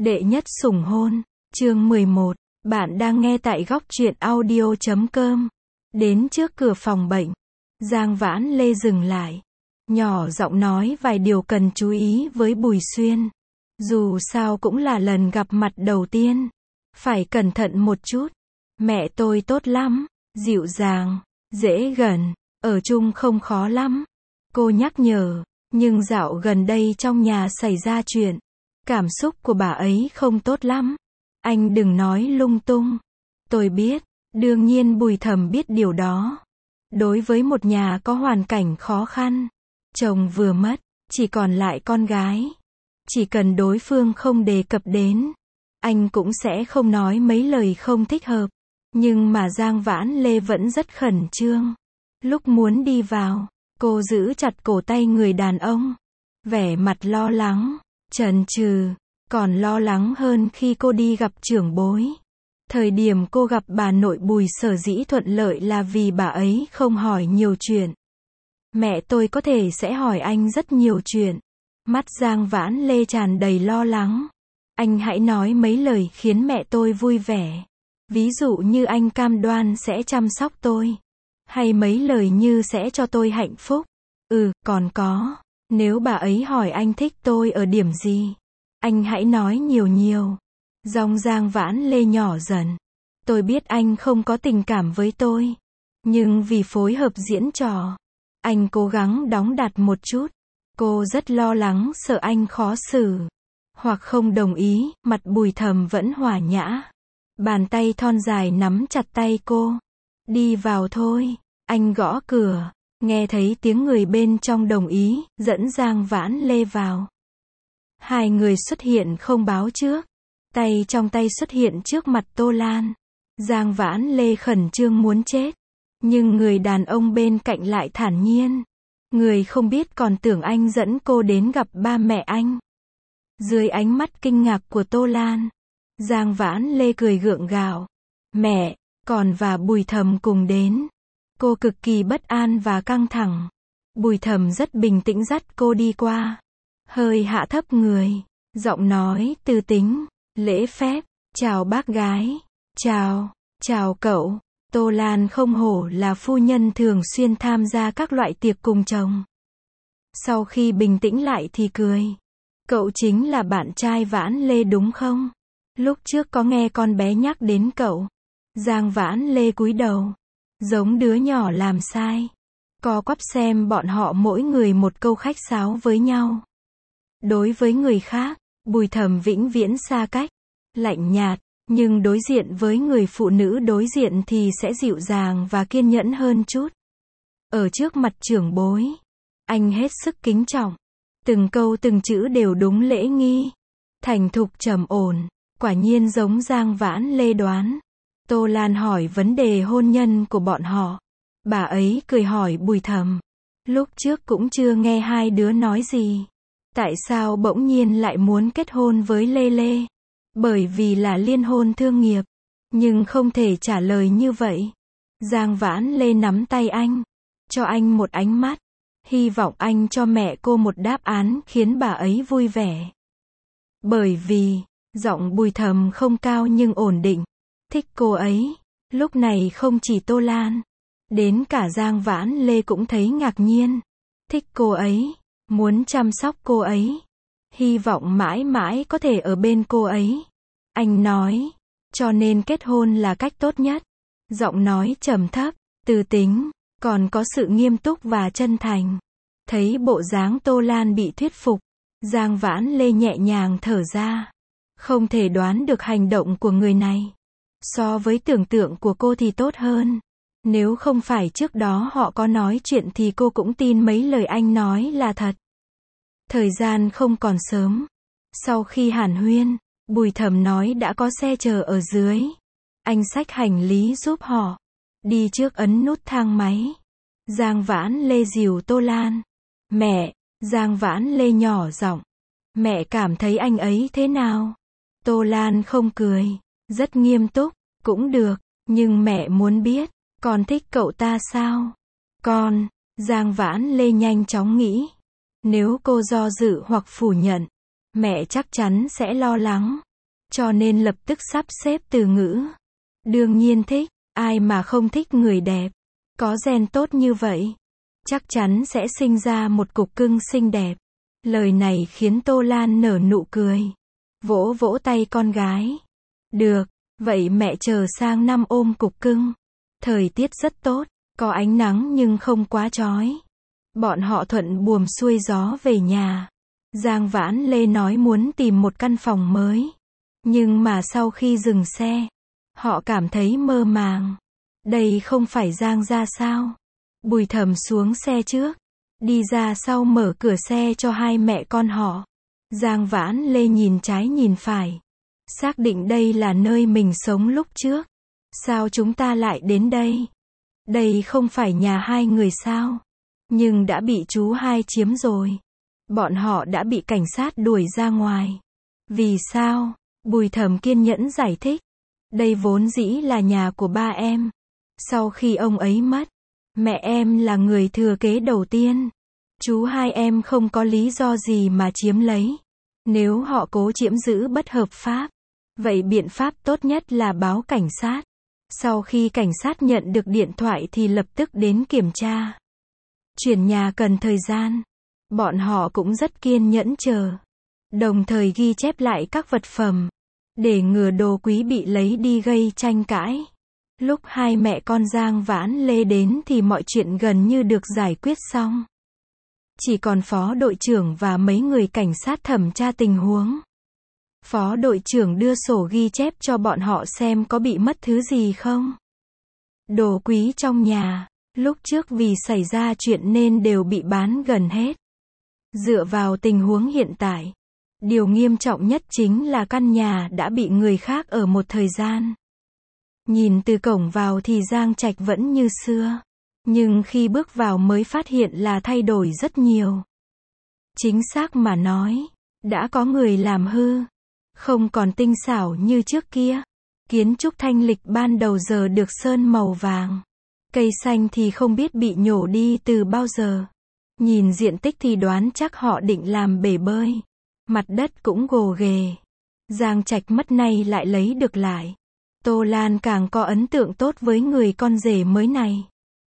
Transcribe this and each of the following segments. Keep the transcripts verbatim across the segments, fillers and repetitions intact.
Đệ nhất sủng hôn, chương mười một, bạn đang nghe tại góc truyện audio chấm com. Đến trước cửa phòng bệnh, Giang Vãn Lê dừng lại, nhỏ giọng nói vài điều cần chú ý với Bùi Xuyên. Dù sao cũng là lần gặp mặt đầu tiên, phải cẩn thận một chút. Mẹ tôi tốt lắm, dịu dàng, dễ gần, ở chung không khó lắm. Cô nhắc nhở, nhưng dạo gần đây trong nhà xảy ra chuyện, cảm xúc của bà ấy không tốt lắm. Anh đừng nói lung tung. Tôi biết, đương nhiên Bùi Thầm biết điều đó. Đối với một nhà có hoàn cảnh khó khăn, chồng vừa mất, chỉ còn lại con gái, chỉ cần đối phương không đề cập đến, anh cũng sẽ không nói mấy lời không thích hợp. Nhưng mà Giang Vãn Lê vẫn rất khẩn trương. Lúc muốn đi vào, cô giữ chặt cổ tay người đàn ông, vẻ mặt lo lắng, chần chừ, còn lo lắng hơn khi cô đi gặp trưởng bối. Thời điểm cô gặp bà nội Bùi sở dĩ thuận lợi là vì bà ấy không hỏi nhiều chuyện. Mẹ tôi có thể sẽ hỏi anh rất nhiều chuyện. Mắt Giang Vãn Lê tràn đầy lo lắng. Anh hãy nói mấy lời khiến mẹ tôi vui vẻ. Ví dụ như anh cam đoan sẽ chăm sóc tôi. Hay mấy lời như sẽ cho tôi hạnh phúc. Ừ, còn có, nếu bà ấy hỏi anh thích tôi ở điểm gì, anh hãy nói nhiều nhiều. Giọng Giang Vãn Lê nhỏ dần. Tôi biết anh không có tình cảm với tôi, nhưng vì phối hợp diễn trò, anh cố gắng đóng đặt một chút. Cô rất lo lắng sợ anh khó xử, hoặc không đồng ý. Mặt Bùi Thầm vẫn hòa nhã. Bàn tay thon dài nắm chặt tay cô. Đi vào thôi. Anh gõ cửa. Nghe thấy tiếng người bên trong đồng ý, dẫn Giang Vãn Lê vào. Hai người xuất hiện không báo trước. Tay trong tay xuất hiện trước mặt Tô Lan. Giang Vãn Lê khẩn trương muốn chết. Nhưng người đàn ông bên cạnh lại thản nhiên. Người không biết còn tưởng anh dẫn cô đến gặp ba mẹ anh. Dưới ánh mắt kinh ngạc của Tô Lan, Giang Vãn Lê cười gượng gạo. Mẹ, còn và Bùi Thầm cùng đến. Cô cực kỳ bất an và căng thẳng. Bùi Thầm rất bình tĩnh dắt cô đi qua. Hơi hạ thấp người, giọng nói tư tính, lễ phép. Chào bác gái. Chào, chào cậu. Tô Lan không hổ là phu nhân thường xuyên tham gia các loại tiệc cùng chồng. Sau khi bình tĩnh lại thì cười. Cậu chính là bạn trai Vãn Lê đúng không? Lúc trước có nghe con bé nhắc đến cậu. Giang Vãn Lê cúi đầu, giống đứa nhỏ làm sai. Co quắp xem bọn họ mỗi người một câu khách sáo với nhau. Đối với người khác, Bùi Thầm vĩnh viễn xa cách, lạnh nhạt. Nhưng đối diện với người phụ nữ đối diện thì sẽ dịu dàng và kiên nhẫn hơn chút. Ở trước mặt trưởng bối, anh hết sức kính trọng. Từng câu từng chữ đều đúng lễ nghi. Thành thục trầm ổn, quả nhiên giống Giang Vãn Lê đoán. Tô Lan hỏi vấn đề hôn nhân của bọn họ. Bà ấy cười hỏi Bùi Thầm. Lúc trước cũng chưa nghe hai đứa nói gì. Tại sao bỗng nhiên lại muốn kết hôn với Lê Lê? Bởi vì là liên hôn thương nghiệp. Nhưng không thể trả lời như vậy. Giang Vãn Lê nắm tay anh, cho anh một ánh mắt. Hy vọng anh cho mẹ cô một đáp án khiến bà ấy vui vẻ. Bởi vì, giọng Bùi Thầm không cao nhưng ổn định. Thích cô ấy. Lúc này không chỉ Tô Lan, đến cả Giang Vãn Lê cũng thấy ngạc nhiên. Thích cô ấy, muốn chăm sóc cô ấy. Hy vọng mãi mãi có thể ở bên cô ấy. Anh nói, cho nên kết hôn là cách tốt nhất. Giọng nói trầm thấp, từ tính, còn có sự nghiêm túc và chân thành. Thấy bộ dáng Tô Lan bị thuyết phục, Giang Vãn Lê nhẹ nhàng thở ra. Không thể đoán được hành động của người này. So với tưởng tượng của cô thì tốt hơn. Nếu không phải trước đó họ có nói chuyện thì cô cũng tin mấy lời anh nói là thật. Thời gian không còn sớm. Sau khi hàn huyên, Bùi Thầm nói đã có xe chờ ở dưới. Anh xách hành lý giúp họ. Đi trước ấn nút thang máy. Giang Vãn Lê dìu Tô Lan. Mẹ, Giang Vãn Lê nhỏ giọng. Mẹ cảm thấy anh ấy thế nào? Tô Lan không cười. Rất nghiêm túc. Cũng được, nhưng mẹ muốn biết, con thích cậu ta sao? Con, Giang Vãn Lê nhanh chóng nghĩ. Nếu cô do dự hoặc phủ nhận, mẹ chắc chắn sẽ lo lắng. cho nên lập tức sắp xếp từ ngữ. Đương nhiên thích, ai mà không thích người đẹp. Có gen tốt như vậy, chắc chắn sẽ sinh ra một cục cưng xinh đẹp. Lời này khiến Tô Lan nở nụ cười. Vỗ vỗ tay con gái. Được, vậy mẹ chờ sang năm ôm cục cưng. Thời tiết rất tốt, có ánh nắng nhưng không quá chói. Bọn họ thuận buồm xuôi gió về nhà. Giang Vãn Lê nói muốn tìm một căn phòng mới. Nhưng mà sau khi dừng xe, họ cảm thấy mơ màng. Đây không phải Giang gia sao? Bùi Thẩm xuống xe trước, đi ra sau mở cửa xe cho hai mẹ con họ. Giang Vãn Lê nhìn trái nhìn phải, xác định đây là nơi mình sống lúc trước. Sao chúng ta lại đến đây? Đây không phải nhà hai người sao? Nhưng đã bị chú hai chiếm rồi. Bọn họ đã bị cảnh sát đuổi ra ngoài. Vì sao? Bùi Thẩm kiên nhẫn giải thích. Đây vốn dĩ là nhà của ba em. Sau khi ông ấy mất, mẹ em là người thừa kế đầu tiên. Chú hai em không có lý do gì mà chiếm lấy. Nếu họ cố chiếm giữ bất hợp pháp, vậy biện pháp tốt nhất là báo cảnh sát. Sau khi cảnh sát nhận được điện thoại thì lập tức đến kiểm tra. Chuyển nhà cần thời gian. Bọn họ cũng rất kiên nhẫn chờ. Đồng thời ghi chép lại các vật phẩm, để ngừa đồ quý bị lấy đi gây tranh cãi. Lúc hai mẹ con Giang Vãn Lê đến thì mọi chuyện gần như được giải quyết xong. Chỉ còn phó đội trưởng và mấy người cảnh sát thẩm tra tình huống. Phó đội trưởng đưa sổ ghi chép cho bọn họ xem có bị mất thứ gì không. Đồ quý trong nhà, lúc trước vì xảy ra chuyện nên đều bị bán gần hết. Dựa vào tình huống hiện tại, điều nghiêm trọng nhất chính là căn nhà đã bị người khác ở một thời gian. Nhìn từ cổng vào thì Giang Trạch vẫn như xưa. Nhưng khi bước vào mới phát hiện là thay đổi rất nhiều. Chính xác mà nói, đã có người làm hư. Không còn tinh xảo như trước kia. Kiến trúc thanh lịch ban đầu giờ được sơn màu vàng. Cây xanh thì không biết bị nhổ đi từ bao giờ. Nhìn diện tích thì đoán chắc họ định làm bể bơi. Mặt đất cũng gồ ghề. Giang Trạch mất nay lại lấy được lại. Tô Lan càng có ấn tượng tốt với người con rể mới này.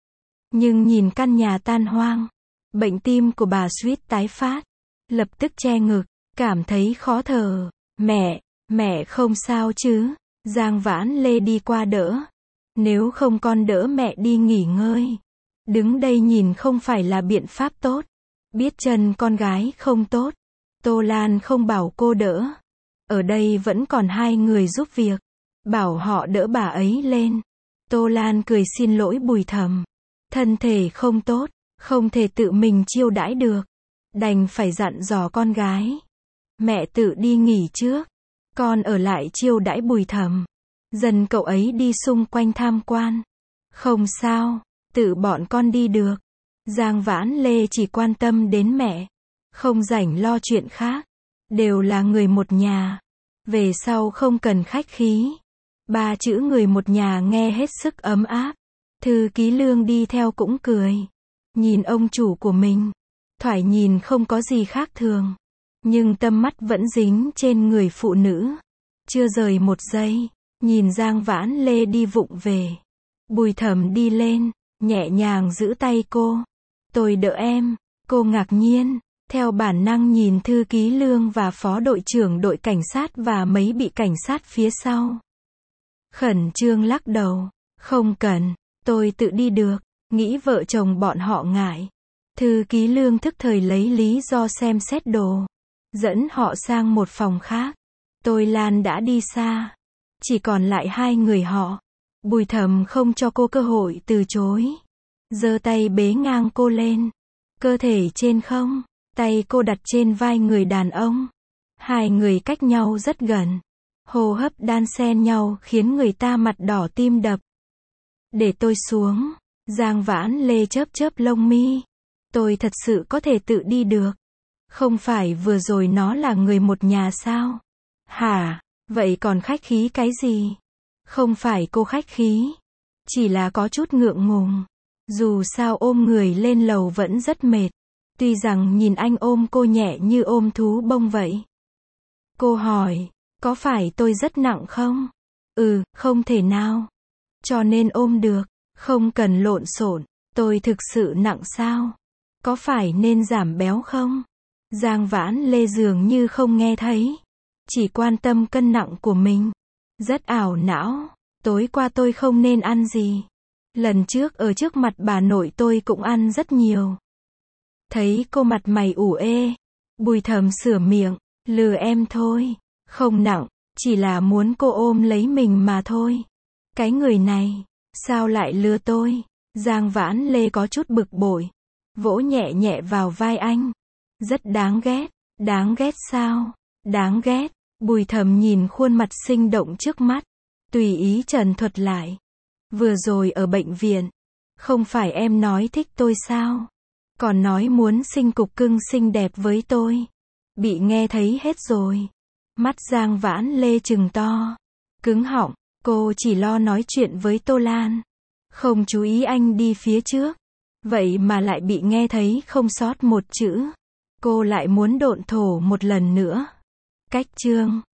Nhưng nhìn căn nhà tan hoang, bệnh tim của bà suýt tái phát, lập tức che ngực, cảm thấy khó thở. Mẹ, mẹ không sao chứ? Giang Vãn Lê đi qua đỡ. Nếu không con đỡ mẹ đi nghỉ ngơi. Đứng đây nhìn không phải là biện pháp tốt. Biết chân con gái không tốt. Tô Lan không bảo cô đỡ. Ở đây vẫn còn hai người giúp việc. Bảo họ đỡ bà ấy lên. Tô Lan cười xin lỗi Bùi Thẩm. Thân thể không tốt, không thể tự mình chiêu đãi được. Đành phải dặn dò con gái. Mẹ tự đi nghỉ trước. Con ở lại chiêu đãi Bùi Thẩm. Dần cậu ấy đi xung quanh tham quan. Không sao, tự bọn con đi được. Giang Vãn Lê chỉ quan tâm đến mẹ. Không rảnh lo chuyện khác. Đều là người một nhà. Về sau không cần khách khí. Ba chữ người một nhà nghe hết sức ấm áp. Thư ký Lương đi theo cũng cười. Nhìn ông chủ của mình. Thoải nhìn không có gì khác thường. Nhưng tâm mắt vẫn dính trên người phụ nữ. Chưa rời một giây. Nhìn Giang Vãn Lê đi vụng về. Bùi Thẩm đi lên, nhẹ nhàng giữ tay cô. Tôi đỡ em. Cô ngạc nhiên. Theo bản năng nhìn thư ký Lương và phó đội trưởng đội cảnh sát và mấy bị cảnh sát phía sau. Khẩn trương lắc đầu. Không cần. Tôi tự đi được. Nghĩ vợ chồng bọn họ ngại. Thư ký Lương thức thời lấy lý do xem xét đồ. Dẫn họ sang một phòng khác. Tôi Lan đã đi xa. Chỉ còn lại hai người họ. Bùi Thẩm không cho cô cơ hội từ chối. Giơ tay bế ngang cô lên. Cơ thể trên không. Tay cô đặt trên vai người đàn ông. Hai người cách nhau rất gần. Hô hấp đan xen nhau khiến người ta mặt đỏ tim đập. Để tôi xuống. Giang Vãn Lê chớp chớp lông mi. Tôi thật sự có thể tự đi được. Không phải vừa rồi nó là người một nhà sao? Hả? Vậy còn khách khí cái gì? Không phải cô khách khí. Chỉ là có chút ngượng ngùng. Dù sao ôm người lên lầu vẫn rất mệt. Tuy rằng nhìn anh ôm cô nhẹ như ôm thú bông vậy. Cô hỏi. Có phải tôi rất nặng không? Ừ, không thể nào. Cho nên ôm được. Không cần lộn xộn. Tôi thực sự nặng sao? Có phải nên giảm béo không? Giang Vãn Lê dường như không nghe thấy. Chỉ quan tâm cân nặng của mình. Rất ảo não. Tối qua tôi không nên ăn gì. Lần trước ở trước mặt bà nội tôi cũng ăn rất nhiều. Thấy cô mặt mày ủ ê. Bùi Thầm sửa miệng. Lừa em thôi. Không nặng. Chỉ là muốn cô ôm lấy mình mà thôi. Cái người này. Sao lại lừa tôi? Giang Vãn Lê có chút bực bội. Vỗ nhẹ nhẹ vào vai anh. Rất đáng ghét. Đáng ghét sao? Đáng ghét. Bùi Thầm nhìn khuôn mặt sinh động trước mắt. Tùy ý trần thuật lại. Vừa rồi ở bệnh viện. Không phải em nói thích tôi sao? Còn nói muốn sinh cục cưng xinh đẹp với tôi. Bị nghe thấy hết rồi. Mắt Giang Vãn Lê trừng to. Cứng họng. Cô chỉ lo nói chuyện với Tô Lan. Không chú ý anh đi phía trước. Vậy mà lại bị nghe thấy không sót một chữ. Cô lại muốn độn thổ một lần nữa. Cách chương